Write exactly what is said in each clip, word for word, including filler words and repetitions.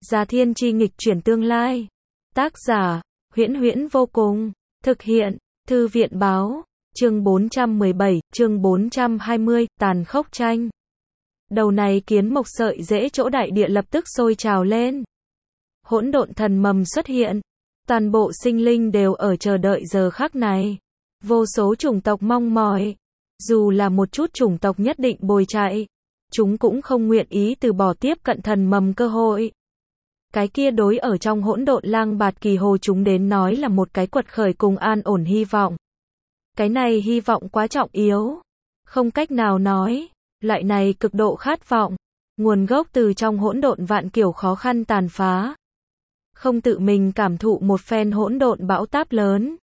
Già thiên chi nghịch chuyển tương lai. Tác giả, Huyễn Huyễn vô cùng. Thực hiện, Thư viện báo. Chương bốn trăm mười bảy, chương bốn trăm hai mươi, tàn khốc tranh. Đầu này kiến mộc sợi rễ chỗ đại địa lập tức sôi trào lên. Hỗn độn thần mầm xuất hiện. Toàn bộ sinh linh đều ở chờ đợi giờ khắc này. Vô số chủng tộc mong mỏi. Dù là một chút chủng tộc nhất định bồi chạy, chúng cũng không nguyện ý từ bỏ tiếp cận thần mầm cơ hội. Cái kia đối ở trong hỗn độn lang bạt kỳ hồ chúng đến nói là một cái quật khởi cùng an ổn hy vọng. Cái này hy vọng quá trọng yếu. Không cách nào nói. Loại này cực độ khát vọng. Nguồn gốc từ trong hỗn độn vạn kiểu khó khăn tàn phá. Không tự mình cảm thụ một phen hỗn độn bão táp lớn.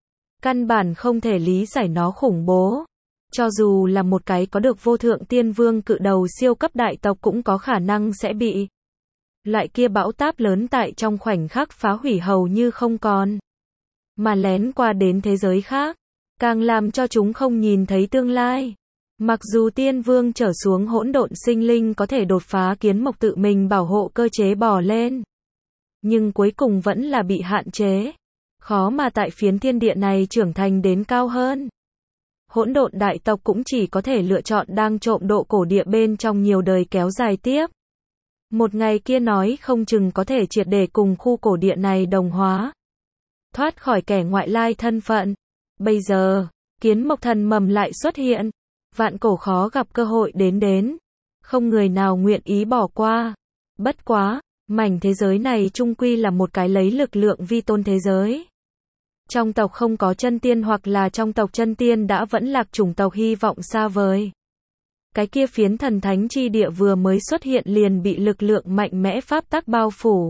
Căn bản không thể lý giải nó khủng bố. Cho dù là một cái có được vô thượng tiên vương cự đầu siêu cấp đại tộc cũng có khả năng sẽ bị loại kia bão táp lớn tại trong khoảnh khắc phá hủy hầu như không còn. Mà lén qua đến thế giới khác, càng làm cho chúng không nhìn thấy tương lai. Mặc dù tiên vương trở xuống hỗn độn sinh linh có thể đột phá kiến mộc tự mình bảo hộ cơ chế bò lên, nhưng cuối cùng vẫn là bị hạn chế. Khó mà tại phiến thiên địa này trưởng thành đến cao hơn. Hỗn độn đại tộc cũng chỉ có thể lựa chọn đang trộm độ cổ địa bên trong nhiều đời kéo dài tiếp. Một ngày kia nói không chừng có thể triệt để cùng khu cổ địa này đồng hóa. Thoát khỏi kẻ ngoại lai thân phận. Bây giờ, kiến mộc thần mầm lại xuất hiện. Vạn cổ khó gặp cơ hội đến đến. Không người nào nguyện ý bỏ qua. Bất quá, mảnh thế giới này chung quy là một cái lấy lực lượng vi tôn thế giới. Trong tộc không có chân tiên hoặc là trong tộc chân tiên đã vẫn lạc chủng tộc hy vọng xa vời. Cái kia phiến thần thánh chi địa vừa mới xuất hiện liền bị lực lượng mạnh mẽ pháp tắc bao phủ.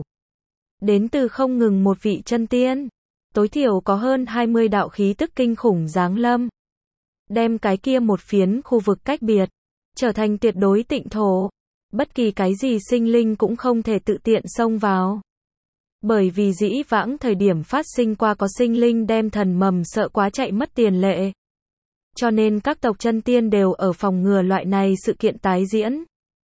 Đến từ không ngừng một vị chân tiên. Tối thiểu có hơn hai mươi đạo khí tức kinh khủng giáng lâm. Đem cái kia một phiến khu vực cách biệt, trở thành tuyệt đối tịnh thổ. Bất kỳ cái gì sinh linh cũng không thể tự tiện xông vào. Bởi vì dĩ vãng thời điểm phát sinh qua có sinh linh đem thần mầm sợ quá chạy mất tiền lệ. Cho nên các tộc chân tiên đều ở phòng ngừa loại này sự kiện tái diễn.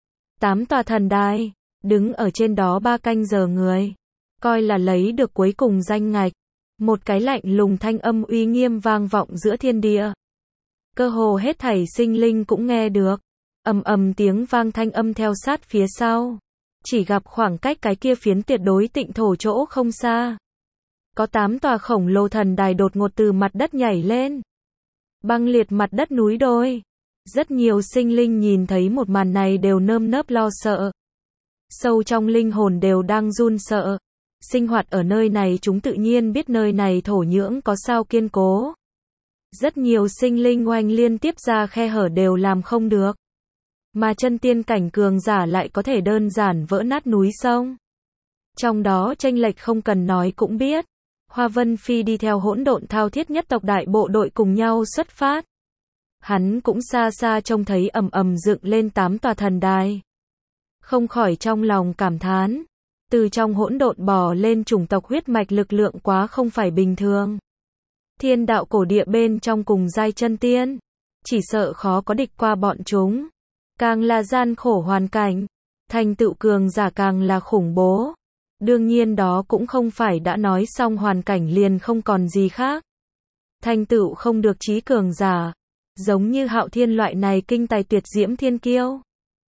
Tám tòa thần đài, đứng ở trên đó ba canh giờ người. Coi là lấy được cuối cùng danh ngạch. Một cái lạnh lùng thanh âm uy nghiêm vang vọng giữa thiên địa. Cơ hồ hết thảy sinh linh cũng nghe được. Ầm ầm tiếng vang thanh âm theo sát phía sau. Chỉ gặp khoảng cách cái kia phiến tuyệt đối tịnh thổ chỗ không xa. Có tám tòa khổng lồ thần đài đột ngột từ mặt đất nhảy lên. Băng liệt mặt đất núi đồi. Rất nhiều sinh linh nhìn thấy một màn này đều nơm nớp lo sợ. Sâu trong linh hồn đều đang run sợ. Sinh hoạt ở nơi này chúng tự nhiên biết nơi này thổ nhưỡng có sao kiên cố. Rất nhiều sinh linh oanh liên tiếp ra khe hở đều làm không được. Mà chân tiên cảnh cường giả lại có thể đơn giản vỡ nát núi sông. Trong đó chênh lệch không cần nói cũng biết. Hoa Vân Phi đi theo hỗn độn thao thiết nhất tộc đại bộ đội cùng nhau xuất phát. Hắn cũng xa xa trông thấy ầm ầm dựng lên tám tòa thần đài. Không khỏi trong lòng cảm thán. Từ trong hỗn độn bò lên chủng tộc huyết mạch lực lượng quá không phải bình thường. Thiên đạo cổ địa bên trong cùng giai chân tiên. Chỉ sợ khó có địch qua bọn chúng. Càng là gian khổ hoàn cảnh. Thành tựu cường giả càng là khủng bố. Đương nhiên đó cũng không phải đã nói xong hoàn cảnh liền không còn gì khác. Thành tựu không được trí cường giả. Giống như Hạo Thiên loại này kinh tài tuyệt diễm thiên kiêu.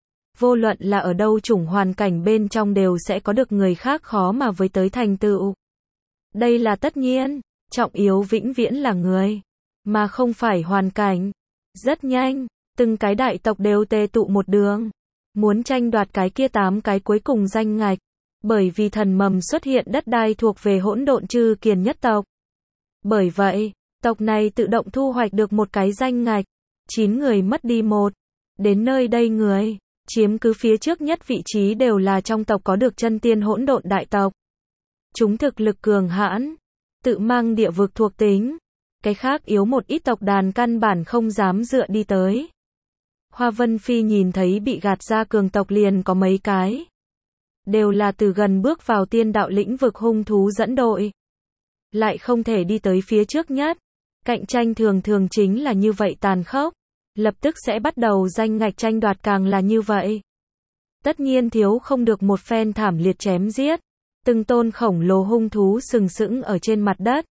Vô luận là ở đâu chủng hoàn cảnh bên trong đều sẽ có được người khác khó mà với tới thành tựu. Đây là tất nhiên. Trọng yếu vĩnh viễn là người. Mà không phải hoàn cảnh. Rất nhanh. Từng cái đại tộc đều tề tụ một đường. Muốn tranh đoạt cái kia tám cái cuối cùng danh ngạch. Bởi vì thần mầm xuất hiện đất đai thuộc về hỗn độn chư kiền nhất tộc. Bởi vậy, tộc này tự động thu hoạch được một cái danh ngạch. Chín người mất đi một. Đến nơi đây người, chiếm cứ phía trước nhất vị trí đều là trong tộc có được chân tiên hỗn độn đại tộc. Chúng thực lực cường hãn. Tự mang địa vực thuộc tính. Cái khác yếu một ít tộc đàn căn bản không dám dựa đi tới. Hoa Vân Phi nhìn thấy bị gạt ra cường tộc liền có mấy cái. Đều là từ gần bước vào tiên đạo lĩnh vực hung thú dẫn đội. Lại không thể đi tới phía trước nhất. Cạnh tranh thường thường chính là như vậy tàn khốc. Lập tức sẽ bắt đầu danh ngạch tranh đoạt càng là như vậy. Tất nhiên thiếu không được một phen thảm liệt chém giết. Từng tôn khổng lồ hung thú sừng sững ở trên mặt đất.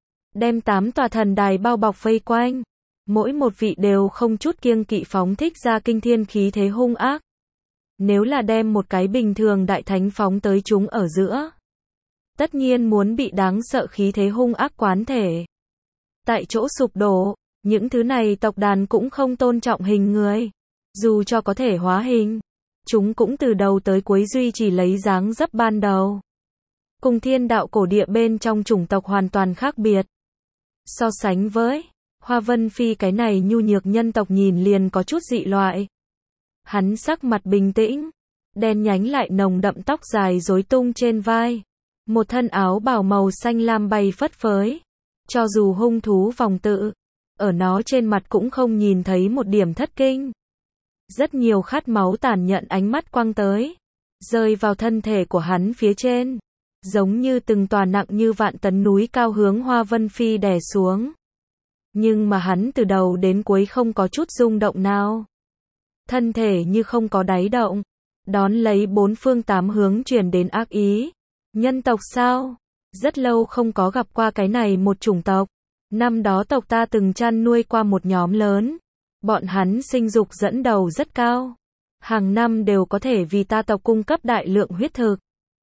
Đem tám tòa thần đài bao bọc vây quanh. Mỗi một vị đều không chút kiêng kỵ phóng thích ra kinh thiên khí thế hung ác. Nếu là đem một cái bình thường đại thánh phóng tới chúng ở giữa, tất nhiên muốn bị đáng sợ khí thế hung ác quán thể. Tại chỗ sụp đổ, những thứ này tộc đàn cũng không tôn trọng hình người. Dù cho có thể hóa hình, chúng cũng từ đầu tới cuối duy trì lấy dáng dấp ban đầu. Cùng thiên đạo cổ địa bên trong chủng tộc hoàn toàn khác biệt. So sánh với Hoa Vân Phi cái này nhu nhược nhân tộc nhìn liền có chút dị loại. Hắn sắc mặt bình tĩnh, đen nhánh lại nồng đậm tóc dài rối tung trên vai. Một thân áo bào màu xanh lam bay phất phới. Cho dù hung thú vòng tự, ở nó trên mặt cũng không nhìn thấy một điểm thất kinh. Rất nhiều khát máu tàn nhẫn ánh mắt quăng tới, rơi vào thân thể của hắn phía trên. Giống như từng tòa nặng như vạn tấn núi cao hướng Hoa Vân Phi đè xuống. Nhưng mà hắn từ đầu đến cuối không có chút rung động nào. Thân thể như không có đáy động, đón lấy bốn phương tám hướng truyền đến ác ý. Nhân tộc sao? Rất lâu không có gặp qua cái này một chủng tộc. Năm đó tộc ta từng chăn nuôi qua một nhóm lớn. Bọn hắn sinh dục dẫn đầu rất cao. Hàng năm đều có thể vì ta tộc cung cấp đại lượng huyết thực.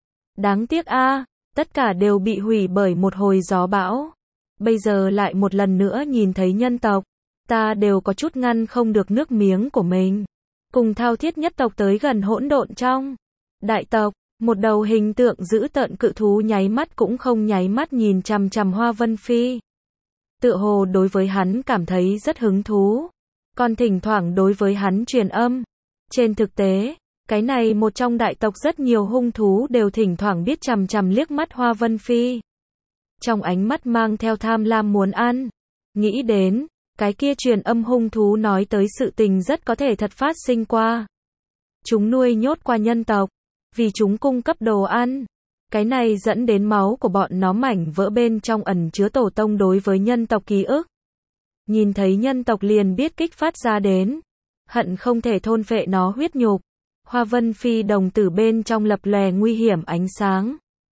Đáng tiếc a, tất cả đều bị hủy bởi một hồi gió bão. Bây giờ lại một lần nữa nhìn thấy nhân tộc, ta đều có chút ngăn không được nước miếng của mình. Cùng thao thiết nhất tộc tới gần hỗn độn trong đại tộc, một đầu hình tượng dữ tợn cự thú nháy mắt cũng không nháy mắt nhìn chằm chằm Hoa Vân Phi. Tựa hồ đối với hắn cảm thấy rất hứng thú, còn thỉnh thoảng đối với hắn truyền âm. Trên thực tế, cái này một trong đại tộc rất nhiều hung thú đều thỉnh thoảng biết chằm chằm liếc mắt Hoa Vân Phi. Trong ánh mắt mang theo tham lam muốn ăn. Nghĩ đến, cái kia truyền âm hung thú nói tới sự tình rất có thể thật phát sinh qua. Chúng nuôi nhốt qua nhân tộc, vì chúng cung cấp đồ ăn. Cái này dẫn đến máu của bọn nó mảnh vỡ bên trong ẩn chứa tổ tông đối với nhân tộc ký ức. Nhìn thấy nhân tộc liền biết kích phát ra đến. Hận không thể thôn phệ nó huyết nhục. Hoa Vân Phi đồng tử bên trong lập lòe nguy hiểm ánh sáng.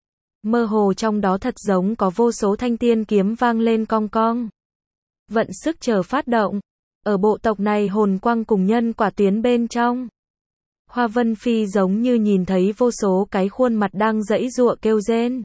Mơ hồ trong đó thật giống có vô số thanh tiên kiếm vang lên cong cong. Vận sức chờ phát động. Ở bộ tộc này hồn quang cùng nhân quả tuyến bên trong. Hoa Vân Phi giống như nhìn thấy vô số cái khuôn mặt đang giãy giụa kêu rên.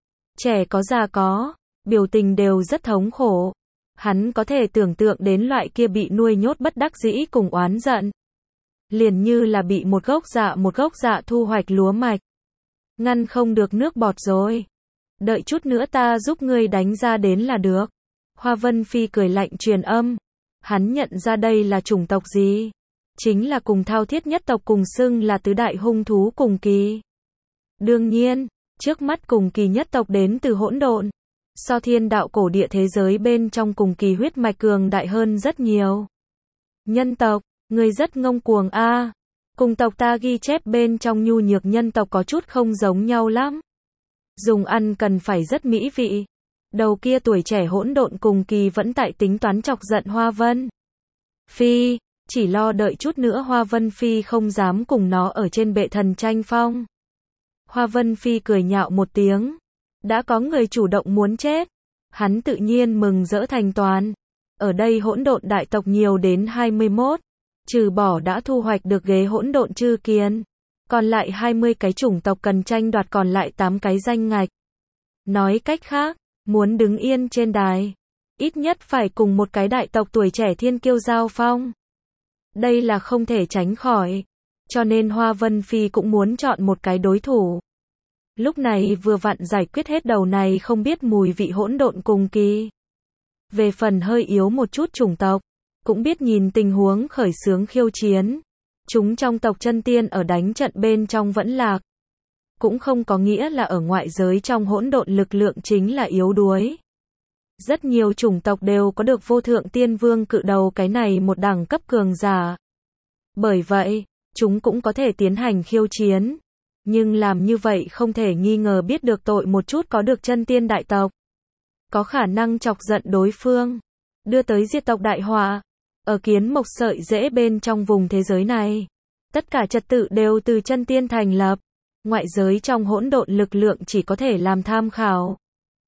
Trẻ có già có, biểu tình đều rất thống khổ. Hắn có thể tưởng tượng đến loại kia bị nuôi nhốt bất đắc dĩ cùng oán giận. Liền như là bị một gốc dạ một gốc dạ thu hoạch lúa mạch. Ngăn không được nước bọt rồi. Đợi chút nữa ta giúp ngươi đánh ra đến là được. Hoa Vân Phi cười lạnh truyền âm. Hắn nhận ra đây là chủng tộc gì? Chính là cùng thao thiết nhất tộc cùng xưng là tứ đại hung thú cùng kỳ. Đương nhiên, trước mắt cùng kỳ nhất tộc đến từ hỗn độn. So thiên đạo cổ địa thế giới bên trong cùng kỳ huyết mạch cường đại hơn rất nhiều. Nhân tộc, người rất ngông cuồng a. À. Cùng tộc ta ghi chép bên trong nhu nhược nhân tộc có chút không giống nhau lắm. Dùng ăn cần phải rất mỹ vị. Đầu kia tuổi trẻ hỗn độn cùng kỳ vẫn tại tính toán chọc giận Hoa Vân Phi, chỉ lo đợi chút nữa Hoa Vân Phi không dám cùng nó ở trên bệ thần tranh phong. Hoa Vân Phi cười nhạo một tiếng. Đã có người chủ động muốn chết. Hắn tự nhiên mừng rỡ thành toàn. Ở đây hỗn độn đại tộc nhiều đến hai mươi mốt. Trừ bỏ đã thu hoạch được ghế hỗn độn chư kiền. Còn lại hai mươi cái chủng tộc cần tranh đoạt còn lại tám cái danh ngạch. Nói cách khác, muốn đứng yên trên đài. Ít nhất phải cùng một cái đại tộc tuổi trẻ thiên kiêu giao phong. Đây là không thể tránh khỏi. Cho nên Hoa Vân Phi cũng muốn chọn một cái đối thủ. Lúc này vừa vặn giải quyết hết đầu này không biết mùi vị hỗn độn cùng kỳ. Về phần hơi yếu một chút chủng tộc, cũng biết nhìn tình huống khởi xướng khiêu chiến. Chúng trong tộc chân tiên ở đánh trận bên trong vẫn lạc. Cũng không có nghĩa là ở ngoại giới trong hỗn độn lực lượng chính là yếu đuối. Rất nhiều chủng tộc đều có được vô thượng tiên vương cự đầu cái này một đẳng cấp cường giả. Bởi vậy, chúng cũng có thể tiến hành khiêu chiến. Nhưng làm như vậy không thể nghi ngờ biết được tội một chút có được chân tiên đại tộc. Có khả năng chọc giận đối phương. Đưa tới diệt tộc đại họa. Ở kiến mộc sợi rễ bên trong vùng thế giới này. Tất cả trật tự đều từ chân tiên thành lập. Ngoại giới trong hỗn độn lực lượng chỉ có thể làm tham khảo.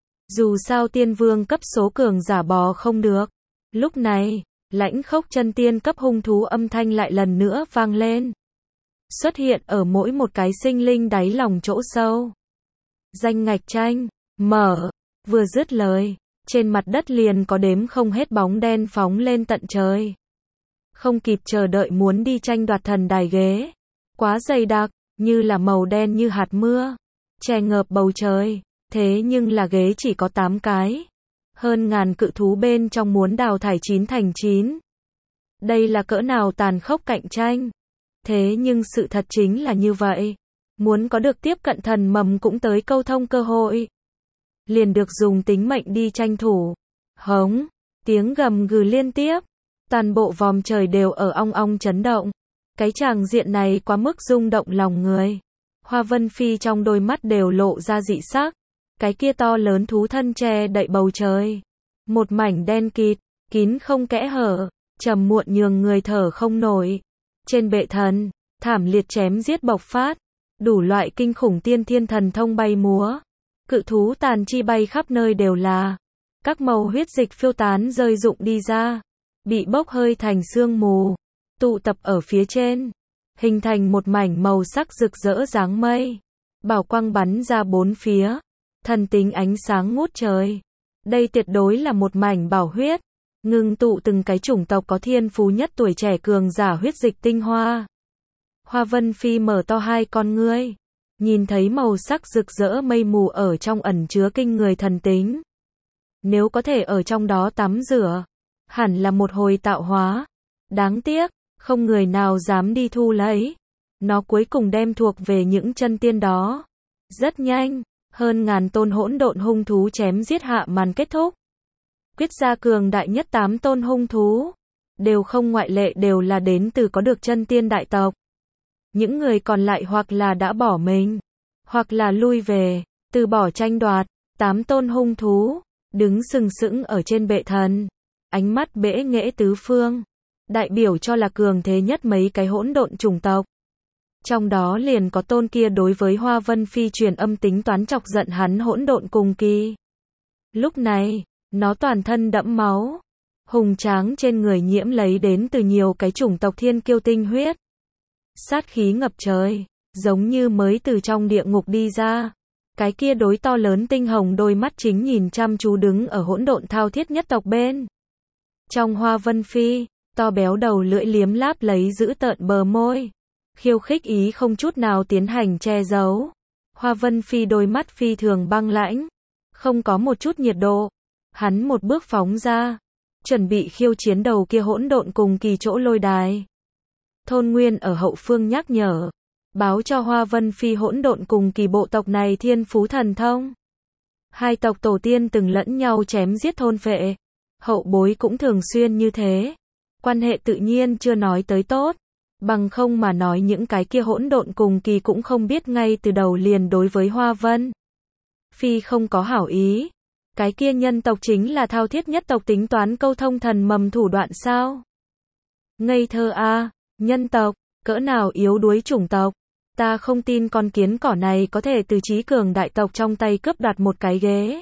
Dù sao tiên vương cấp số cường giả bò không được. Lúc này, lãnh khốc chân tiên cấp hung thú âm thanh lại lần nữa vang lên. Xuất hiện ở mỗi một cái sinh linh đáy lòng chỗ sâu. Danh ngạch tranh, mở, vừa dứt lời, trên mặt đất liền có đếm không hết bóng đen phóng lên tận trời. Không kịp chờ đợi muốn đi tranh đoạt thần đài ghế. Quá dày đặc, như là màu đen như hạt mưa, che ngợp bầu trời. Thế nhưng là ghế chỉ có tám cái. Hơn ngàn cự thú bên trong muốn đào thải chín thành chín. Đây là cỡ nào tàn khốc cạnh tranh. Thế nhưng sự thật chính là như vậy. Muốn có được tiếp cận thần mầm cũng tới câu thông cơ hội. Liền được dùng tính mệnh đi tranh thủ. Hống, tiếng gầm gừ liên tiếp. Toàn bộ vòm trời đều ở ong ong chấn động. Cái tràng diện này quá mức rung động lòng người. Hoa Vân Phi trong đôi mắt đều lộ ra dị sắc. Cái kia to lớn thú thân che đậy bầu trời. Một mảnh đen kịt, kín không kẽ hở, trầm muộn nhường người thở không nổi. Trên bệ thần, thảm liệt chém giết bộc phát. Đủ loại kinh khủng tiên thiên thần thông bay múa. Cự thú tàn chi bay khắp nơi đều là. Các màu huyết dịch phiêu tán rơi rụng đi ra. Bị bốc hơi thành sương mù. Tụ tập ở phía trên. Hình thành một mảnh màu sắc rực rỡ dáng mây. Bảo quang bắn ra bốn phía. Thần tính ánh sáng ngút trời. Đây tuyệt đối là một mảnh bảo huyết. Ngưng tụ từng cái chủng tộc có thiên phú nhất tuổi trẻ cường giả huyết dịch tinh hoa. Hoa Vân Phi mở to hai con ngươi. Nhìn thấy màu sắc rực rỡ mây mù ở trong ẩn chứa kinh người thần tính. Nếu có thể ở trong đó tắm rửa, hẳn là một hồi tạo hóa. Đáng tiếc, không người nào dám đi thu lấy. Nó cuối cùng đem thuộc về những chân tiên đó. Rất nhanh, hơn ngàn tôn hỗn độn hung thú chém giết hạ màn kết thúc. Quyết gia cường đại nhất tám tôn hung thú. Đều không ngoại lệ đều là đến từ có được chân tiên đại tộc. Những người còn lại hoặc là đã bỏ mình, hoặc là lui về, từ bỏ tranh đoạt. Tám tôn hung thú, đứng sừng sững ở trên bệ thần. Ánh mắt bẽ nghễ tứ phương. Đại biểu cho là cường thế nhất mấy cái hỗn độn chủng tộc. Trong đó liền có tôn kia đối với Hoa Vân Phi truyền âm tính toán chọc giận hắn hỗn độn cùng kỳ. Lúc này, nó toàn thân đẫm máu. Hùng tráng trên người nhiễm lấy đến từ nhiều cái chủng tộc thiên kiêu tinh huyết. Sát khí ngập trời, giống như mới từ trong địa ngục đi ra. Cái kia đối to lớn tinh hồng đôi mắt chính nhìn chăm chú đứng ở hỗn độn thao thiết nhất tộc bên. Trong Hoa Vân Phi, to béo đầu lưỡi liếm láp lấy giữ tợn bờ môi. Khiêu khích ý không chút nào tiến hành che giấu. Hoa Vân Phi đôi mắt phi thường băng lãnh. Không có một chút nhiệt độ. Hắn một bước phóng ra. Chuẩn bị khiêu chiến đầu kia hỗn độn cùng kỳ chỗ lôi đài. Thôn Nguyên ở hậu phương nhắc nhở. Báo cho Hoa Vân Phi hỗn độn cùng kỳ bộ tộc này thiên phú thần thông. Hai tộc tổ tiên từng lẫn nhau chém giết thôn phệ. Hậu bối cũng thường xuyên như thế. Quan hệ tự nhiên chưa nói tới tốt. Bằng không mà nói những cái kia hỗn độn cùng kỳ cũng không biết ngay từ đầu liền đối với Hoa Vân Phi không có hảo ý. Cái kia nhân tộc chính là thao thiết nhất tộc tính toán câu thông thần mầm thủ đoạn sao? Ngây thơ a, à, nhân tộc, cỡ nào yếu đuối chủng tộc. Ta không tin con kiến cỏ này có thể từ trí cường đại tộc trong tay cướp đoạt một cái ghế.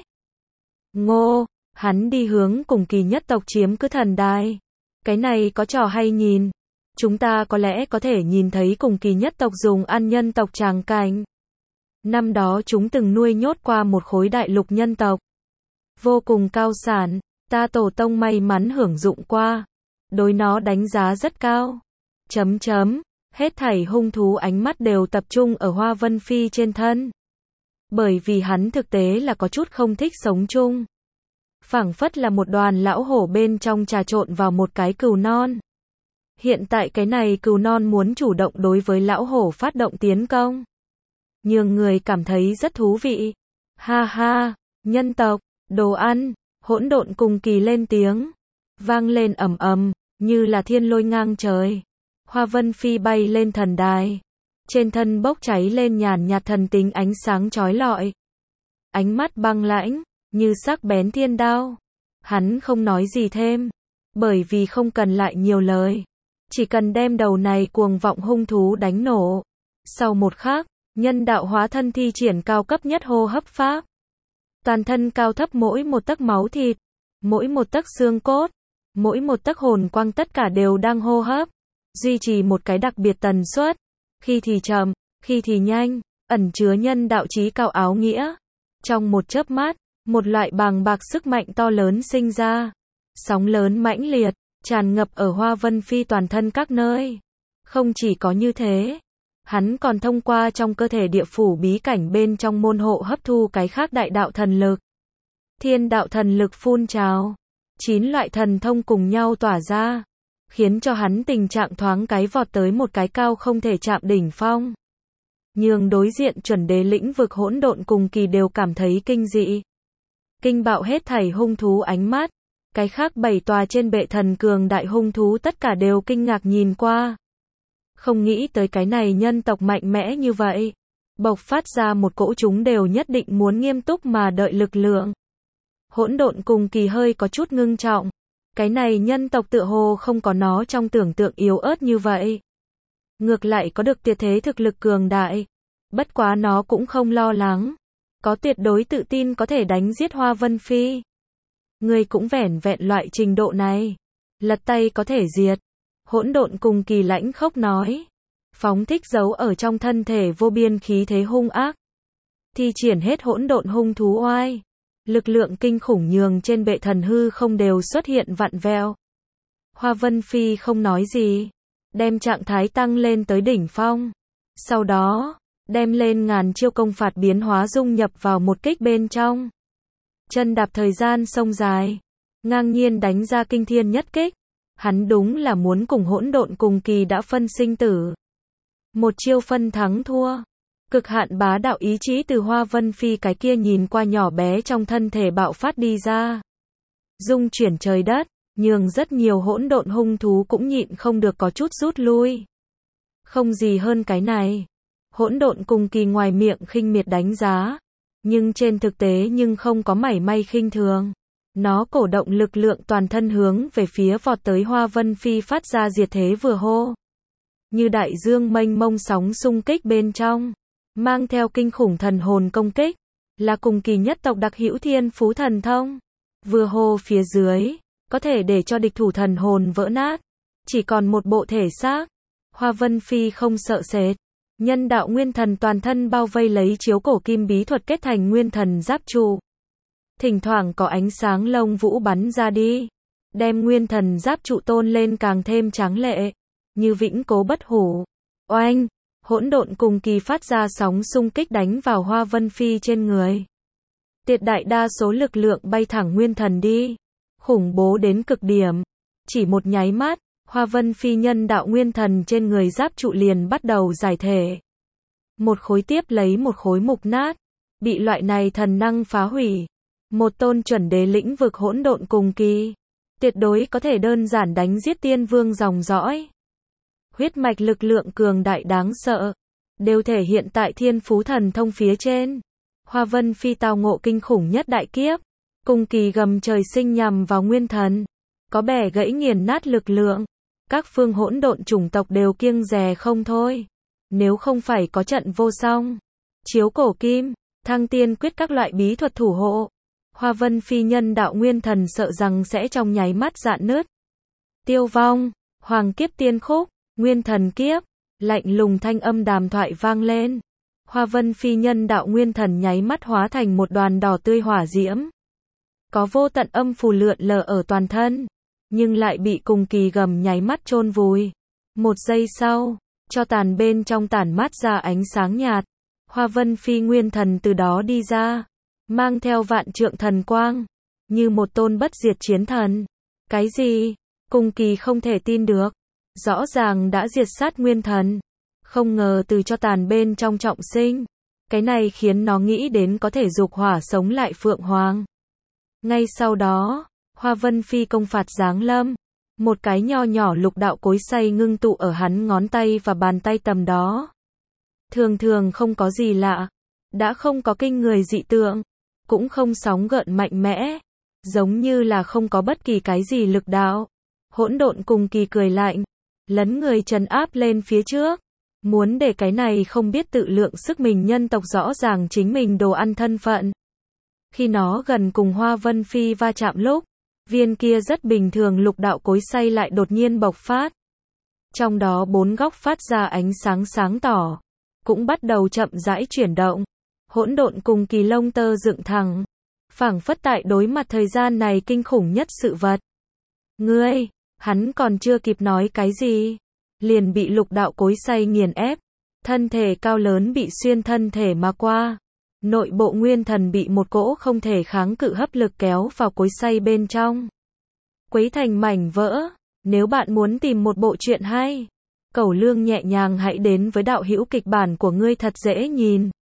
Ngô, hắn đi hướng cùng kỳ nhất tộc chiếm cứ thần đài. Cái này có trò hay nhìn. Chúng ta có lẽ có thể nhìn thấy cùng kỳ nhất tộc dùng ăn nhân tộc tràng cảnh. Năm đó chúng từng nuôi nhốt qua một khối đại lục nhân tộc. Vô cùng cao sản, ta tổ tông may mắn hưởng dụng qua. Đối nó đánh giá rất cao. Chấm chấm, hết thảy hung thú ánh mắt đều tập trung ở Hoa Vân Phi trên thân. Bởi vì hắn thực tế là có chút không thích sống chung. Phảng phất là một đoàn lão hổ bên trong trà trộn vào một cái cừu non. Hiện tại cái này cừu non muốn chủ động đối với lão hổ phát động tiến công. Nhường người cảm thấy rất thú vị. Ha ha, nhân tộc, đồ ăn, hỗn độn cùng kỳ lên tiếng. Vang lên ầm ầm, như là thiên lôi ngang trời. Hoa Vân Phi bay lên thần đài. Trên thân bốc cháy lên nhàn nhạt thần tính ánh sáng chói lọi. Ánh mắt băng lãnh, như sắc bén thiên đao. Hắn không nói gì thêm. Bởi vì không cần lại nhiều lời. chỉ cần đem đầu này cuồng vọng hung thú đánh nổ. Sau một khắc, nhân đạo hóa thân thi triển cao cấp nhất hô hấp pháp. Toàn thân cao thấp mỗi một tấc máu thịt, mỗi một tấc xương cốt, mỗi một tấc hồn quang tất cả đều đang hô hấp, duy trì một cái đặc biệt tần suất, khi thì chậm, khi thì nhanh, ẩn chứa nhân đạo chí cao áo nghĩa. Trong một chớp mắt, một loại bàng bạc sức mạnh to lớn sinh ra, sóng lớn mãnh liệt, tràn ngập ở Hoa Vân Phi toàn thân các nơi. Không chỉ có như thế, hắn còn thông qua trong cơ thể địa phủ bí cảnh bên trong môn hộ hấp thu cái khác đại đạo thần lực. Thiên đạo thần lực phun trào, chín loại thần thông cùng nhau tỏa ra, khiến cho hắn tình trạng thoáng cái vọt tới một cái cao không thể chạm đỉnh phong. Nhường đối diện chuẩn đế lĩnh vực hỗn độn cùng kỳ đều cảm thấy kinh dị. Kinh bạo hết thảy hung thú ánh mắt, cái khác bảy tòa trên bệ thần cường đại hung thú tất cả đều kinh ngạc nhìn qua. Không nghĩ tới cái này nhân tộc mạnh mẽ như vậy. Bộc phát ra một cỗ chúng đều nhất định muốn nghiêm túc mà đợi lực lượng. Hỗn độn cùng kỳ hơi có chút ngưng trọng. Cái này nhân tộc tựa hồ không có nó trong tưởng tượng yếu ớt như vậy. Ngược lại có được tuyệt thế thực lực cường đại. Bất quá nó cũng không lo lắng. Có tuyệt đối tự tin có thể đánh giết Hoa Vân Phi. Người cũng vẻn vẹn loại trình độ này. Lật tay có thể diệt. Hỗn độn cùng kỳ lãnh khốc nói. Phóng thích giấu ở trong thân thể vô biên khí thế hung ác. Thi triển hết hỗn độn hung thú oai. Lực lượng kinh khủng nhường trên bệ thần hư không đều xuất hiện vặn vẹo. Hoa Vân Phi không nói gì. Đem trạng thái tăng lên tới đỉnh phong. Sau đó, đem lên ngàn chiêu công phạt biến hóa dung nhập vào một kích bên trong. Chân đạp thời gian sông dài. Ngang nhiên đánh ra kinh thiên nhất kích. Hắn đúng là muốn cùng hỗn độn cùng kỳ đã phân sinh tử. Một chiêu phân thắng thua. Cực hạn bá đạo ý chí từ Hoa Vân Phi cái kia nhìn qua nhỏ bé trong thân thể bạo phát đi ra. Dung chuyển trời đất, nhường rất nhiều hỗn độn hung thú cũng nhịn không được có chút rút lui. Không gì hơn cái này. Hỗn độn cùng kỳ ngoài miệng khinh miệt đánh giá. Nhưng trên thực tế nhưng không có mảy may khinh thường. Nó cổ động lực lượng toàn thân hướng về phía vọt tới Hoa Vân Phi phát ra diệt thế vừa hô. Như đại dương mênh mông sóng xung kích bên trong. Mang theo kinh khủng thần hồn công kích. Là cùng kỳ nhất tộc đặc hữu thiên phú thần thông. Vừa hô phía dưới. Có thể để cho địch thủ thần hồn vỡ nát. Chỉ còn một bộ thể xác. Hoa Vân Phi không sợ sệt. Nhân đạo nguyên thần toàn thân bao vây lấy chiếu cổ kim bí thuật kết thành nguyên thần giáp trụ. Thỉnh thoảng có ánh sáng lông vũ bắn ra đi. Đem nguyên thần giáp trụ tôn lên càng thêm tráng lệ. Như vĩnh cố bất hủ. Oanh! Hỗn độn cùng kỳ phát ra sóng xung kích đánh vào Hoa Vân Phi trên người. Tuyệt đại đa số lực lượng bay thẳng nguyên thần đi. Khủng bố đến cực điểm. Chỉ một nháy mắt, Hoa Vân Phi nhân đạo nguyên thần trên người giáp trụ liền bắt đầu giải thể. Một khối tiếp lấy một khối mục nát. Bị loại này thần năng phá hủy. Một tôn chuẩn đế lĩnh vực hỗn độn cùng kỳ. Tuyệt đối có thể đơn giản đánh giết tiên vương dòng dõi. Huyết mạch lực lượng cường đại đáng sợ. Đều thể hiện tại thiên phú thần thông phía trên. Hoa Vân Phi tao ngộ kinh khủng nhất đại kiếp. Cùng kỳ gầm trời sinh nhằm vào nguyên thần. Có bẻ gãy nghiền nát lực lượng. Các phương hỗn độn chủng tộc đều kiêng dè không thôi. Nếu không phải có trận vô song. Chiếu cổ kim, thăng tiên quyết các loại bí thuật thủ hộ. Hoa Vân Phi nhân đạo nguyên thần sợ rằng sẽ trong nháy mắt rạn nứt. Tiêu vong, hoàng kiếp tiên khúc, nguyên thần kiếp, lạnh lùng thanh âm đàm thoại vang lên. Hoa Vân Phi nhân đạo nguyên thần nháy mắt hóa thành một đoàn đỏ tươi hỏa diễm. Có vô tận âm phù lượn lờ ở toàn thân, nhưng lại bị cùng kỳ gầm nháy mắt chôn vùi. Một giây sau, cho tàn bên trong tản mát ra ánh sáng nhạt. Hoa Vân Phi nguyên thần từ đó đi ra. Mang theo vạn trượng thần quang. Như một tôn bất diệt chiến thần. Cái gì? Cùng kỳ không thể tin được. Rõ ràng đã diệt sát nguyên thần. Không ngờ từ cho tàn bên trong trọng sinh. Cái này khiến nó nghĩ đến có thể dục hỏa sống lại Phượng Hoàng. Ngay sau đó, Hoa Vân Phi công phạt giáng lâm. Một cái nho nhỏ lục đạo cối xay ngưng tụ ở hắn ngón tay và bàn tay tầm đó. Thường thường không có gì lạ. Đã không có kinh người dị tượng. Cũng không sóng gợn mạnh mẽ. Giống như là không có bất kỳ cái gì lực đạo. Hỗn độn cùng kỳ cười lạnh. lấn người trấn áp lên phía trước. Muốn để cái này không biết tự lượng sức mình nhân tộc rõ ràng chính mình đồ ăn thân phận. Khi nó gần cùng Hoa Vân Phi va chạm lúc, viên kia rất bình thường lục đạo cối xay lại đột nhiên bộc phát. Trong đó bốn góc phát ra ánh sáng sáng tỏ, cũng bắt đầu chậm rãi chuyển động. Hỗn độn cùng kỳ lông tơ dựng thẳng, phảng phất tại đối mặt thời gian này kinh khủng nhất sự vật. Ngươi, hắn còn chưa kịp nói cái gì, liền bị lục đạo cối xay nghiền ép, thân thể cao lớn bị xuyên thân thể mà qua. Nội bộ nguyên thần bị một cỗ không thể kháng cự hấp lực kéo vào cối xay bên trong, quấy thành mảnh vỡ. Nếu bạn muốn tìm một bộ truyện hay, Cẩu Lương nhẹ nhàng hãy đến với đạo hữu kịch bản của ngươi thật dễ nhìn.